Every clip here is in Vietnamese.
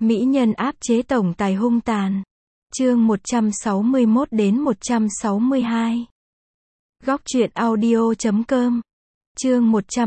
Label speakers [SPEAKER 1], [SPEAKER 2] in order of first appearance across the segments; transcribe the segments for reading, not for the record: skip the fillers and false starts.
[SPEAKER 1] Mỹ nhân áp chế tổng tài hung tàn. Chương 161 đến 162. Góc truyện audio.com. Chương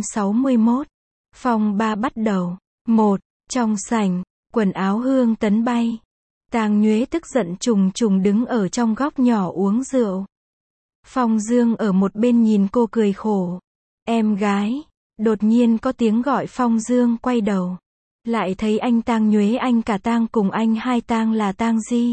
[SPEAKER 1] 161. Phòng 3 bắt đầu. 1. Trong sảnh, quần áo hương tấn bay. Tàng Nhuế tức giận trùng trùng đứng ở trong góc nhỏ uống rượu. Phong Dương ở một bên nhìn cô cười khổ. Em gái. Đột nhiên có tiếng gọi Phong Dương quay đầu. Lại thấy anh Tang Nhuế, anh cả Tang cùng anh hai Tang là Tang Di.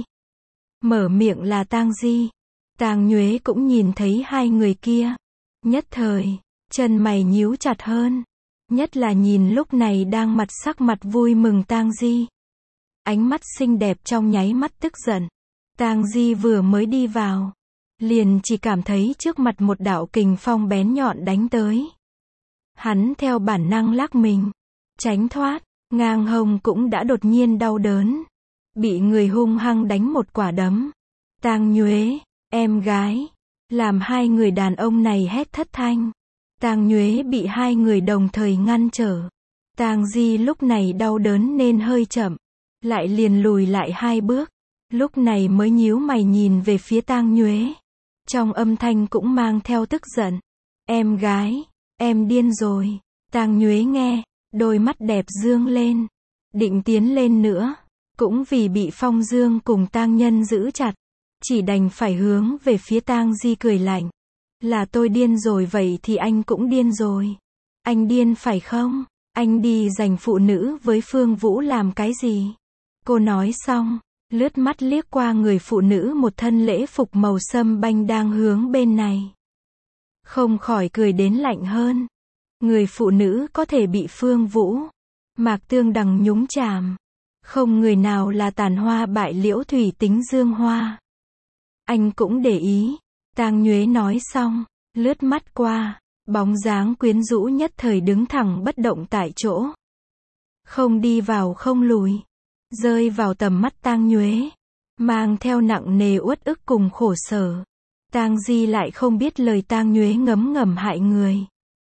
[SPEAKER 1] Mở miệng là Tang Di. Tang Nhuế cũng nhìn thấy hai người kia. Nhất thời, chân mày nhíu chặt hơn. Nhất là nhìn lúc này đang sắc mặt vui mừng Tang Di. Ánh mắt xinh đẹp trong nháy mắt tức giận. Tang Di vừa mới đi vào, liền chỉ cảm thấy trước mặt một đạo kình phong bén nhọn đánh tới. Hắn theo bản năng lắc mình, tránh thoát, ngang hông cũng đã đột nhiên đau đớn. Bị người hung hăng đánh một quả đấm. Tang Nhuế, em gái, làm hai người đàn ông này hét thất thanh. Tang Nhuế bị hai người đồng thời ngăn trở. Tang Di lúc này đau đớn nên hơi chậm, lại liền lùi lại hai bước. Lúc này mới nhíu mày nhìn về phía Tang Nhuế. Trong âm thanh cũng mang theo tức giận. Em gái, em điên rồi. Tang Nhuế nghe, đôi mắt đẹp dương lên, định tiến lên nữa, cũng vì bị Phong Dương cùng Tang Nhân giữ chặt, chỉ đành phải hướng về phía Tang Di cười lạnh. Là tôi điên rồi vậy thì anh cũng điên rồi. Anh điên phải không? Anh đi giành phụ nữ với Phương Vũ làm cái gì? Cô nói xong, lướt mắt liếc qua người phụ nữ một thân lễ phục màu sâm banh đang hướng bên này. Không khỏi cười đến lạnh hơn. Người phụ nữ có thể bị Phương Vũ, Mạc Tương Đằng nhúng chàm. Không người nào là tàn hoa bại liễu thủy tính dương hoa. Anh cũng để ý. Tang Nhuế nói xong, lướt mắt qua, bóng dáng quyến rũ nhất thời đứng thẳng bất động tại chỗ. Không đi vào không lùi. Rơi vào tầm mắt Tang Nhuế, mang theo nặng nề uất ức cùng khổ sở. Tang Di lại không biết lời Tang Nhuế ngấm ngầm hại người.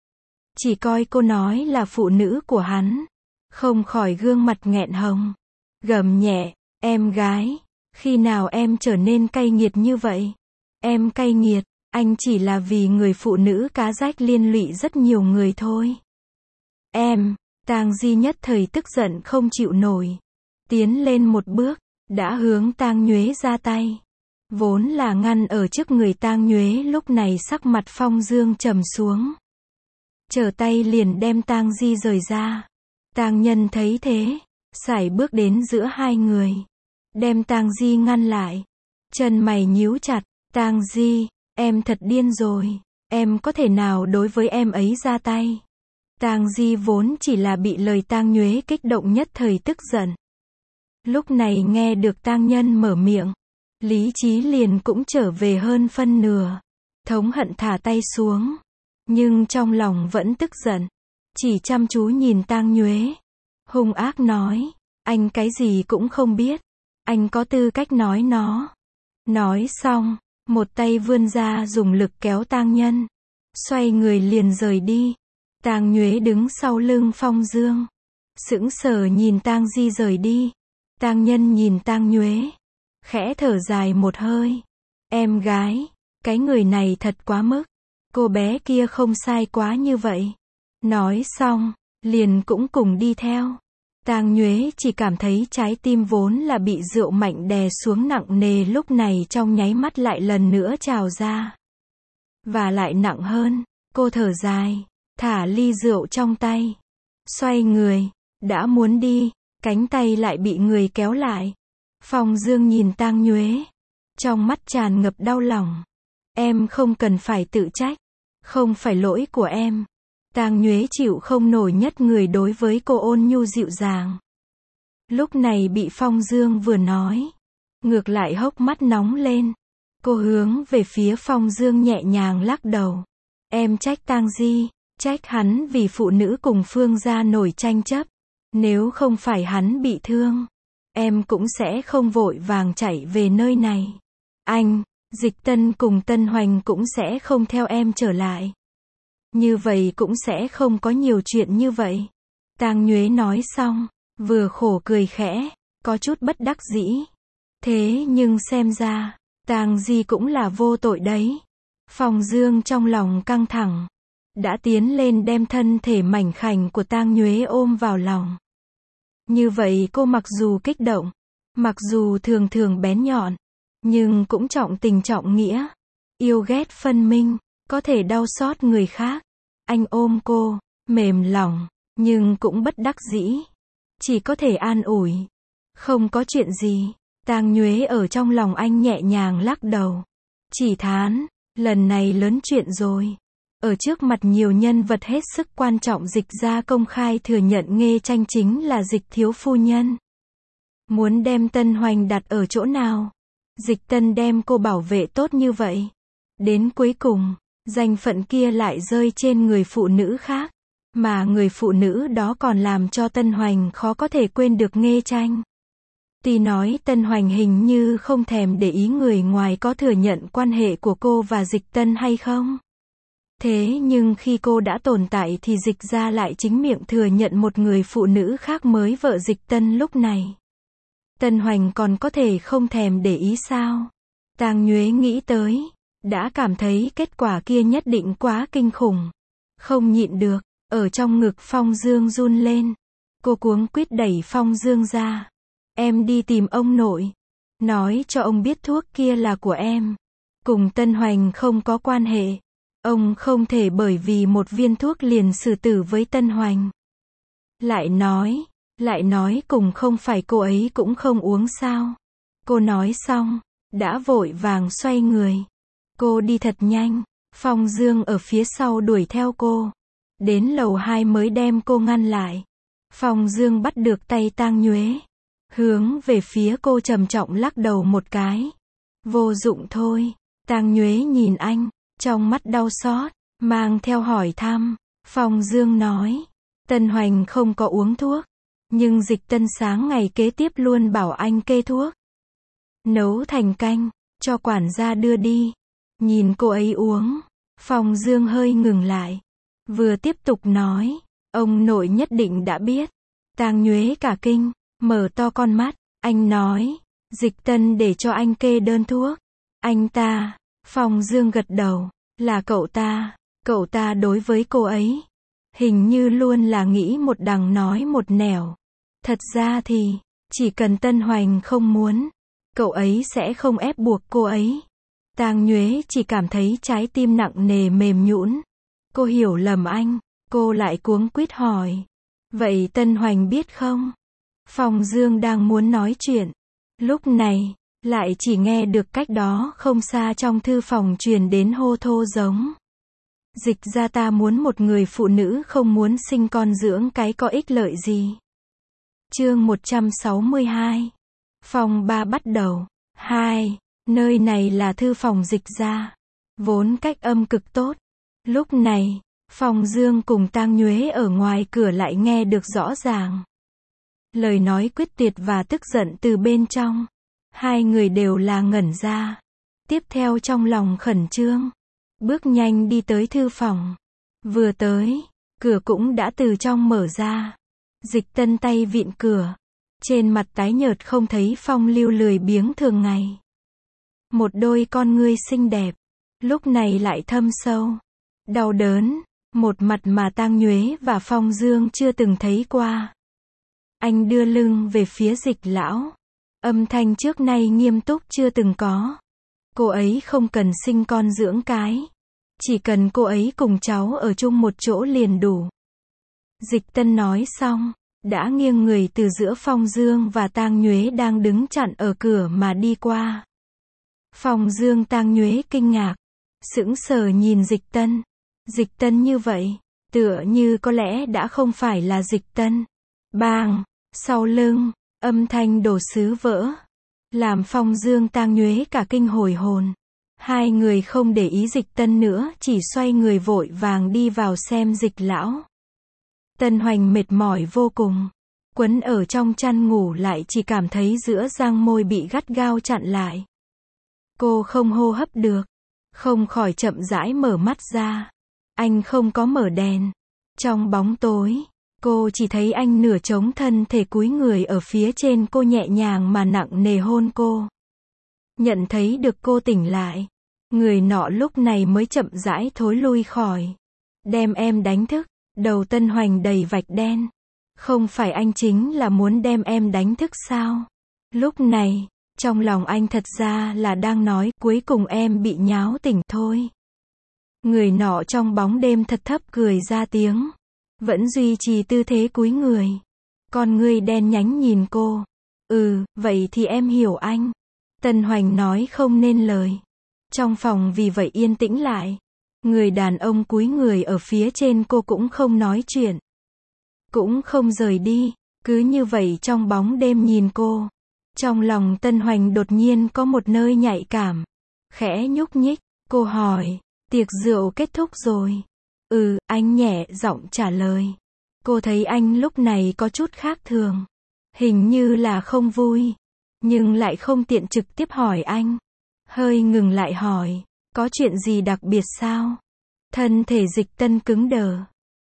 [SPEAKER 1] Chỉ coi cô nói là phụ nữ của hắn. Không khỏi gương mặt nghẹn hồng. Gầm nhẹ, em gái, khi nào em trở nên cay nghiệt như vậy? Em cay nghiệt, anh chỉ là vì người phụ nữ cá rách liên lụy rất nhiều người thôi. Em, Tang Di nhất thời tức giận không chịu nổi. Tiến lên một bước, đã hướng Tang Nhuế ra tay. Vốn là ngăn ở trước người Tang Nhuế, lúc này sắc mặt Phong Dương trầm xuống. Trở tay liền đem Tang Di rời ra. Tang Nhân thấy thế, sải bước đến giữa hai người, đem Tang Di ngăn lại. Chân mày nhíu chặt. Tang Di, em thật điên rồi. Em có thể nào đối với em ấy ra tay? Tang Di vốn chỉ là bị lời Tang Nhuế kích động nhất thời tức giận. Lúc này nghe được Tang Nhân mở miệng, lý trí liền cũng trở về hơn phân nửa. Thống hận thả tay xuống, nhưng trong lòng vẫn tức giận, chỉ chăm chú nhìn Tang Nhuế, hung ác nói, anh cái gì cũng không biết, anh có tư cách nói nó. Nói xong, một tay vươn ra dùng lực kéo Tang Nhân, xoay người liền rời đi. Tang Nhuế đứng sau lưng Phong Dương, sững sờ nhìn Tang Di rời đi. Tang Nhân nhìn Tang Nhuế, khẽ thở dài một hơi. Em gái, cái người này thật quá mức. Cô bé kia không sai quá như vậy. Nói xong, liền cũng cùng đi theo. Tang Nhuế chỉ cảm thấy trái tim vốn là bị rượu mạnh đè xuống nặng nề lúc này trong nháy mắt lại lần nữa trào ra. Và lại nặng hơn, cô thở dài, thả ly rượu trong tay. Xoay người, đã muốn đi, cánh tay lại bị người kéo lại. Phong Dương nhìn Tang Nhuế, trong mắt tràn ngập đau lòng. Em không cần phải tự trách, không phải lỗi của em. Tang Nhuế chịu không nổi nhất người đối với cô ôn nhu dịu dàng. Lúc này bị Phong Dương vừa nói, ngược lại hốc mắt nóng lên. Cô hướng về phía Phong Dương nhẹ nhàng lắc đầu. Em trách Tang Di, trách hắn vì phụ nữ cùng Phương gia nổi tranh chấp. Nếu không phải hắn bị thương, em cũng sẽ không vội vàng chạy về nơi này. Anh, Dịch Tân cùng Tân Hoành cũng sẽ không theo em trở lại. Như vậy cũng sẽ không có nhiều chuyện như vậy. Tang Nhuế nói xong, vừa khổ cười khẽ. có chút bất đắc dĩ. Thế nhưng xem ra, Tang Di cũng là vô tội đấy. Phong Dương trong lòng căng thẳng, đã tiến lên đem thân thể mảnh khảnh của Tang Nhuế ôm vào lòng. Như vậy cô mặc dù kích động, mặc dù thường thường bén nhọn, nhưng cũng trọng tình trọng nghĩa, yêu ghét phân minh, có thể đau xót người khác. Anh ôm cô, mềm lòng, nhưng cũng bất đắc dĩ, chỉ có thể an ủi. Không có chuyện gì. Tang Nhuế ở trong lòng anh nhẹ nhàng lắc đầu, chỉ thán, lần này lớn chuyện rồi. Ở trước mặt nhiều nhân vật hết sức quan trọng Dịch gia công khai thừa nhận Nghê Tranh chính là Dịch thiếu phu nhân. Muốn đem Tân Hoành đặt ở chỗ nào? Dịch Tân đem cô bảo vệ tốt như vậy. Đến cuối cùng, danh phận kia lại rơi trên người phụ nữ khác. Mà người phụ nữ đó còn làm cho Tân Hoành khó có thể quên được Nghê Tranh. Tuy nói Tân Hoành hình như không thèm để ý người ngoài có thừa nhận quan hệ của cô và Dịch Tân hay không. Thế nhưng khi cô đã tồn tại thì Dịch gia lại chính miệng thừa nhận một người phụ nữ khác mới vợ Dịch Tân lúc này. Tân Hoành còn có thể không thèm để ý sao? Tang Nhuế nghĩ tới, đã cảm thấy kết quả kia nhất định quá kinh khủng. Không nhịn được, ở trong ngực Phong Dương run lên. Cô cuống quýt đẩy Phong Dương ra. Em đi tìm ông nội. Nói cho ông biết thuốc kia là của em. Cùng Tân Hoành không có quan hệ. Ông không thể bởi vì một viên thuốc liền xử tử với Tân Hoành. Lại nói cùng không phải cô ấy cũng không uống sao. Cô nói xong, đã vội vàng xoay người. Cô đi thật nhanh, Phong Dương ở phía sau đuổi theo cô. Đến lầu 2 mới đem cô ngăn lại. Phong Dương bắt được tay Tang Nhuế, hướng về phía cô trầm trọng lắc đầu một cái. Vô dụng thôi. Tang Nhuế nhìn anh, trong mắt đau xót, mang theo hỏi thăm. Phong Dương nói, Tân Hoành không có uống thuốc, nhưng Dịch Tân sáng ngày kế tiếp luôn bảo anh kê thuốc. Nấu thành canh, cho quản gia đưa đi. Nhìn cô ấy uống, Phong Dương hơi ngừng lại. Vừa tiếp tục nói, ông nội nhất định đã biết. Tang Nhuế cả kinh, mở to con mắt, anh nói, Dịch Tân để cho anh kê đơn thuốc. Anh ta, Phong Dương gật đầu, là cậu ta đối với cô ấy, hình như luôn là nghĩ một đằng nói một nẻo. Thật ra thì, chỉ cần Tân Hoành không muốn, cậu ấy sẽ không ép buộc cô ấy. Tang Nhuế chỉ cảm thấy trái tim nặng nề mềm nhũn. Cô hiểu lầm anh, cô lại cuống quýt hỏi. Vậy Tân Hoành biết không? Phong Dương đang muốn nói chuyện. Lúc này, lại chỉ nghe được cách đó không xa trong thư phòng truyền đến hô thô giống. Dịch gia ta muốn một người phụ nữ không muốn sinh con dưỡng cái có ích lợi gì. Chương 162. Phòng 3 bắt đầu. 2. Nơi này là thư phòng Dịch gia. Vốn cách âm cực tốt. Lúc này, Phong Dương cùng Tang Nhuế ở ngoài cửa lại nghe được rõ ràng. Lời nói quyết tuyệt và tức giận từ bên trong. Hai người đều là ngẩn ra. Tiếp theo trong lòng khẩn trương. Bước nhanh đi tới thư phòng. Vừa tới, cửa cũng đã từ trong mở ra. Dịch Tân tay vịn cửa. Trên mặt tái nhợt không thấy phong lưu lười biếng thường ngày. Một đôi con ngươi xinh đẹp. Lúc này lại thâm sâu. Đau đớn. Một mặt mà Tang Nhuế và Phong Dương chưa từng thấy qua. Anh đưa lưng về phía Dịch lão. Âm thanh trước nay nghiêm túc chưa từng có. Cô ấy không cần sinh con dưỡng cái. Chỉ cần cô ấy cùng cháu ở chung một chỗ liền đủ. Dịch Tân nói xong, đã nghiêng người từ giữa Phong Dương và Tang Nhuế đang đứng chặn ở cửa mà đi qua. Phong Dương Tang Nhuế kinh ngạc, sững sờ nhìn Dịch Tân. Dịch Tân như vậy, tựa như có lẽ đã không phải là Dịch Tân. Bang, sau lưng, âm thanh đồ sứ vỡ, làm Phong Dương Tang Nhuế cả kinh hồi hồn. Hai người không để ý Dịch Tân nữa, chỉ xoay người vội vàng đi vào xem Dịch lão. Tân Hoành mệt mỏi vô cùng, quấn ở trong chăn ngủ lại chỉ cảm thấy giữa răng môi bị gắt gao chặn lại. Cô không hô hấp được, không khỏi chậm rãi mở mắt ra. Anh không có mở đèn. Trong bóng tối, Cô chỉ thấy anh nửa chống thân thể cúi người ở phía trên cô, nhẹ nhàng mà nặng nề hôn cô. Nhận thấy được cô tỉnh lại, người nọ lúc này mới chậm rãi thối lui khỏi. Đem em đánh thức. Đầu Tân Hoành đầy vạch đen. Không phải anh chính là muốn đem em đánh thức sao? Lúc này, trong lòng anh thật ra là đang nói, cuối cùng em bị nháo tỉnh thôi. Người nọ trong bóng đêm thật thấp cười ra tiếng. Vẫn duy trì tư thế cúi người. Con ngươi đen nhánh nhìn cô. Vậy thì em hiểu anh. Tân Hoành nói không nên lời. Trong phòng vì vậy yên tĩnh lại. Người đàn ông cúi người ở phía trên cô cũng không nói chuyện. Cũng không rời đi. Cứ như vậy trong bóng đêm nhìn cô. Trong lòng Tân Hoành đột nhiên có một nơi nhạy cảm. Khẽ nhúc nhích. Cô hỏi. Tiệc rượu kết thúc rồi. Anh nhẹ giọng trả lời. Cô thấy anh lúc này có chút khác thường. Hình như là không vui. Nhưng lại không tiện trực tiếp hỏi anh. Hơi ngừng lại hỏi. Có chuyện gì đặc biệt sao? Thân thể Dịch Tân cứng đờ.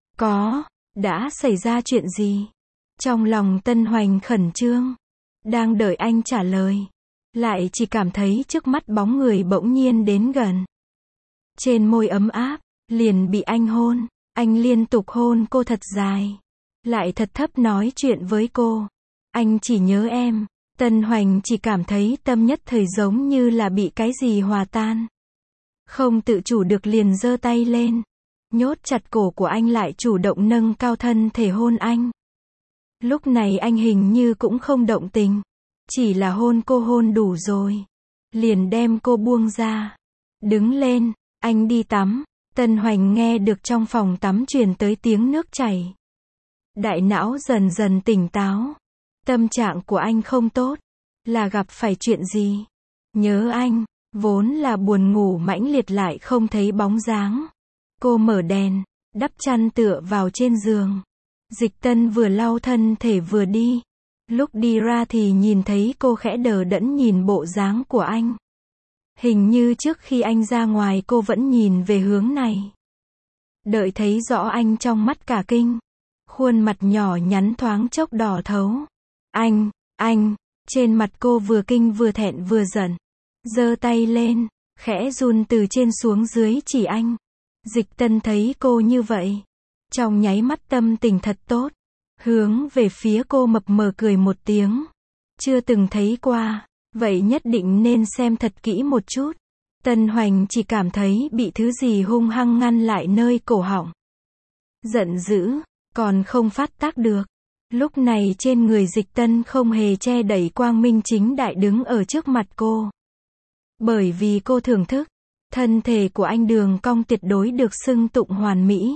[SPEAKER 1] Có. Đã xảy ra chuyện gì? Trong lòng Tân Hoành khẩn trương. Đang đợi anh trả lời. Lại chỉ cảm thấy trước mắt bóng người bỗng nhiên đến gần. Trên môi ấm áp. Liền bị anh hôn. Anh liên tục hôn cô thật dài. Lại thật thấp nói chuyện với cô. Anh chỉ nhớ em. Tân Hoành chỉ cảm thấy tâm nhất thời giống như là bị cái gì hòa tan. Không tự chủ được liền giơ tay lên. Nhốt chặt cổ của anh, lại chủ động nâng cao thân thể hôn anh. Lúc này anh hình như cũng không động tình. Chỉ là hôn cô hôn đủ rồi. Liền đem cô buông ra. Đứng lên, anh đi tắm. Tân Hoành nghe được trong phòng tắm truyền tới tiếng nước chảy. Đại não dần dần tỉnh táo. Tâm trạng của anh không tốt. Là gặp phải chuyện gì? Nhớ anh. Vốn là buồn ngủ mãnh liệt lại không thấy bóng dáng. Cô mở đèn, đắp chăn tựa vào trên giường. Dịch Tân vừa lau thân thể vừa đi. Lúc đi ra thì nhìn thấy cô khẽ đờ đẫn nhìn bộ dáng của anh. Hình như trước khi anh ra ngoài cô vẫn nhìn về hướng này. Đợi thấy rõ anh trong mắt cả kinh. Khuôn mặt nhỏ nhắn thoáng chốc đỏ thấu. Anh, trên mặt cô vừa kinh vừa thẹn vừa giận. Giơ tay lên, khẽ run từ trên xuống dưới chỉ anh. Dịch Tân thấy cô như vậy. Trong nháy mắt tâm tình thật tốt. Hướng về phía cô mập mờ cười một tiếng. Chưa từng thấy qua. Vậy nhất định nên xem thật kỹ một chút. Tân Hoành chỉ cảm thấy bị thứ gì hung hăng ngăn lại nơi cổ họng. Giận dữ, còn không phát tác được. Lúc này trên người Dịch Tân không hề che đậy quang minh chính đại đứng ở trước mặt cô. Bởi vì cô thưởng thức, thân thể của anh đường cong tuyệt đối được xưng tụng hoàn mỹ.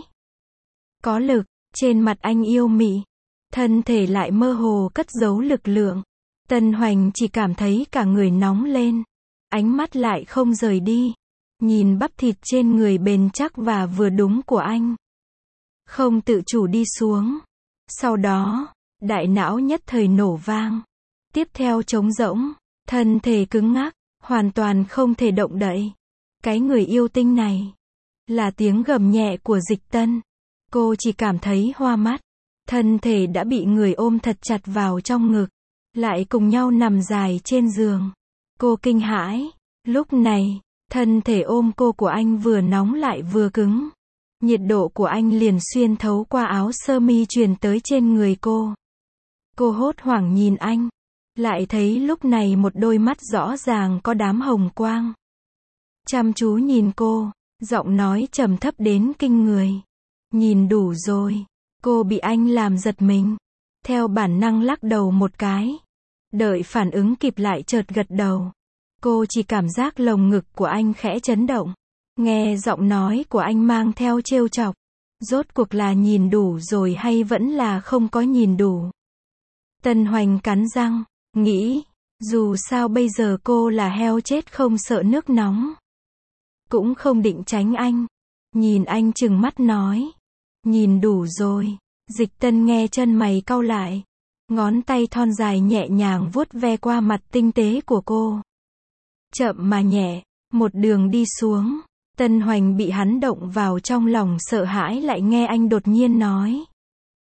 [SPEAKER 1] Có lực, trên mặt anh yêu mị. Thân thể lại mơ hồ cất giấu lực lượng. Tân Hoành chỉ cảm thấy cả người nóng lên. Ánh mắt lại không rời đi. Nhìn bắp thịt trên người bền chắc và vừa đúng của anh. Không tự chủ đi xuống. Sau đó, đại não nhất thời nổ vang. Tiếp theo trống rỗng, thân thể cứng ngắc, hoàn toàn không thể động đậy. Cái người yêu tinh này, là tiếng gầm nhẹ của Dịch Tân. Cô chỉ cảm thấy hoa mắt. Thân thể đã bị người ôm thật chặt vào trong ngực. Lại cùng nhau nằm dài trên giường. Cô kinh hãi. Lúc này, thân thể ôm cô của anh vừa nóng lại vừa cứng. Nhiệt độ của anh liền xuyên thấu qua áo sơ mi truyền tới trên người cô. Cô hốt hoảng nhìn anh. Lại thấy lúc này một đôi mắt rõ ràng có đám hồng quang. Chăm chú nhìn cô, giọng nói trầm thấp đến kinh người. Nhìn đủ rồi. Cô bị anh làm giật mình. Theo bản năng lắc đầu một cái. Đợi phản ứng kịp lại chợt gật đầu. Cô chỉ cảm giác lồng ngực của anh khẽ chấn động. Nghe giọng nói của anh mang theo trêu chọc. Rốt cuộc là nhìn đủ rồi hay vẫn là không có nhìn đủ? Tân Hoành cắn răng, nghĩ, dù sao bây giờ cô là heo chết không sợ nước nóng. Cũng không định tránh anh. Nhìn anh trừng mắt nói. Nhìn đủ rồi. Dịch Tân nghe chân mày cau lại. Ngón tay thon dài nhẹ nhàng vuốt ve qua mặt tinh tế của cô. Chậm mà nhẹ, một đường đi xuống. Tân Hoành bị hắn động vào trong lòng sợ hãi lại nghe anh đột nhiên nói.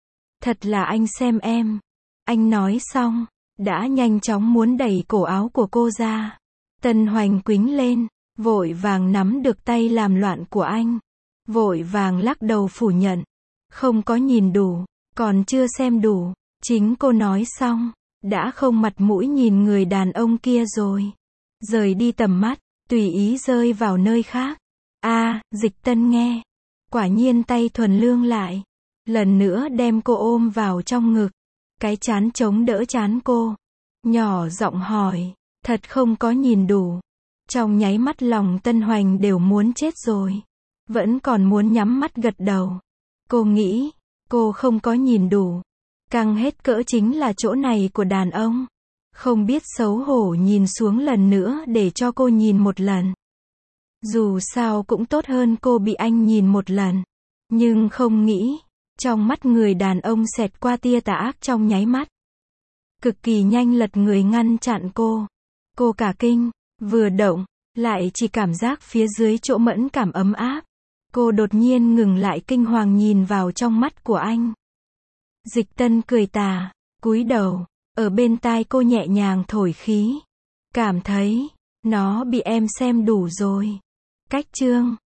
[SPEAKER 1] Thật là anh xem em. Anh nói xong, đã nhanh chóng muốn đẩy cổ áo của cô ra. Tân Hoành quĩnh lên, vội vàng nắm được tay làm loạn của anh. Vội vàng lắc đầu phủ nhận. Không có nhìn đủ, còn chưa xem đủ. Chính cô nói xong, đã không mặt mũi nhìn người đàn ông kia rồi. Rời đi tầm mắt, tùy ý rơi vào nơi khác. Dịch Tân nghe. Quả nhiên tay thuần lương lại. Lần nữa đem cô ôm vào trong ngực. Cái trán chống đỡ trán cô. Nhỏ giọng hỏi, thật không có nhìn đủ. Trong nháy mắt lòng Tân Hoành đều muốn chết rồi. Vẫn còn muốn nhắm mắt gật đầu. Cô nghĩ, cô không có nhìn đủ. Căng hết cỡ chính là chỗ này của đàn ông. Không biết xấu hổ nhìn xuống lần nữa để cho cô nhìn một lần. Dù sao cũng tốt hơn cô bị anh nhìn một lần. Nhưng không nghĩ, trong mắt người đàn ông xẹt qua tia tà ác trong nháy mắt. Cực kỳ nhanh lật người ngăn chặn cô. Cô cả kinh, vừa động, lại chỉ cảm giác phía dưới chỗ mẫn cảm ấm áp. Cô đột nhiên ngừng lại kinh hoàng nhìn vào trong mắt của anh. Dịch Tân cười tà, cúi đầu, ở bên tai cô nhẹ nhàng thổi khí. Cảm thấy, nó bị em xem đủ rồi. Cách chương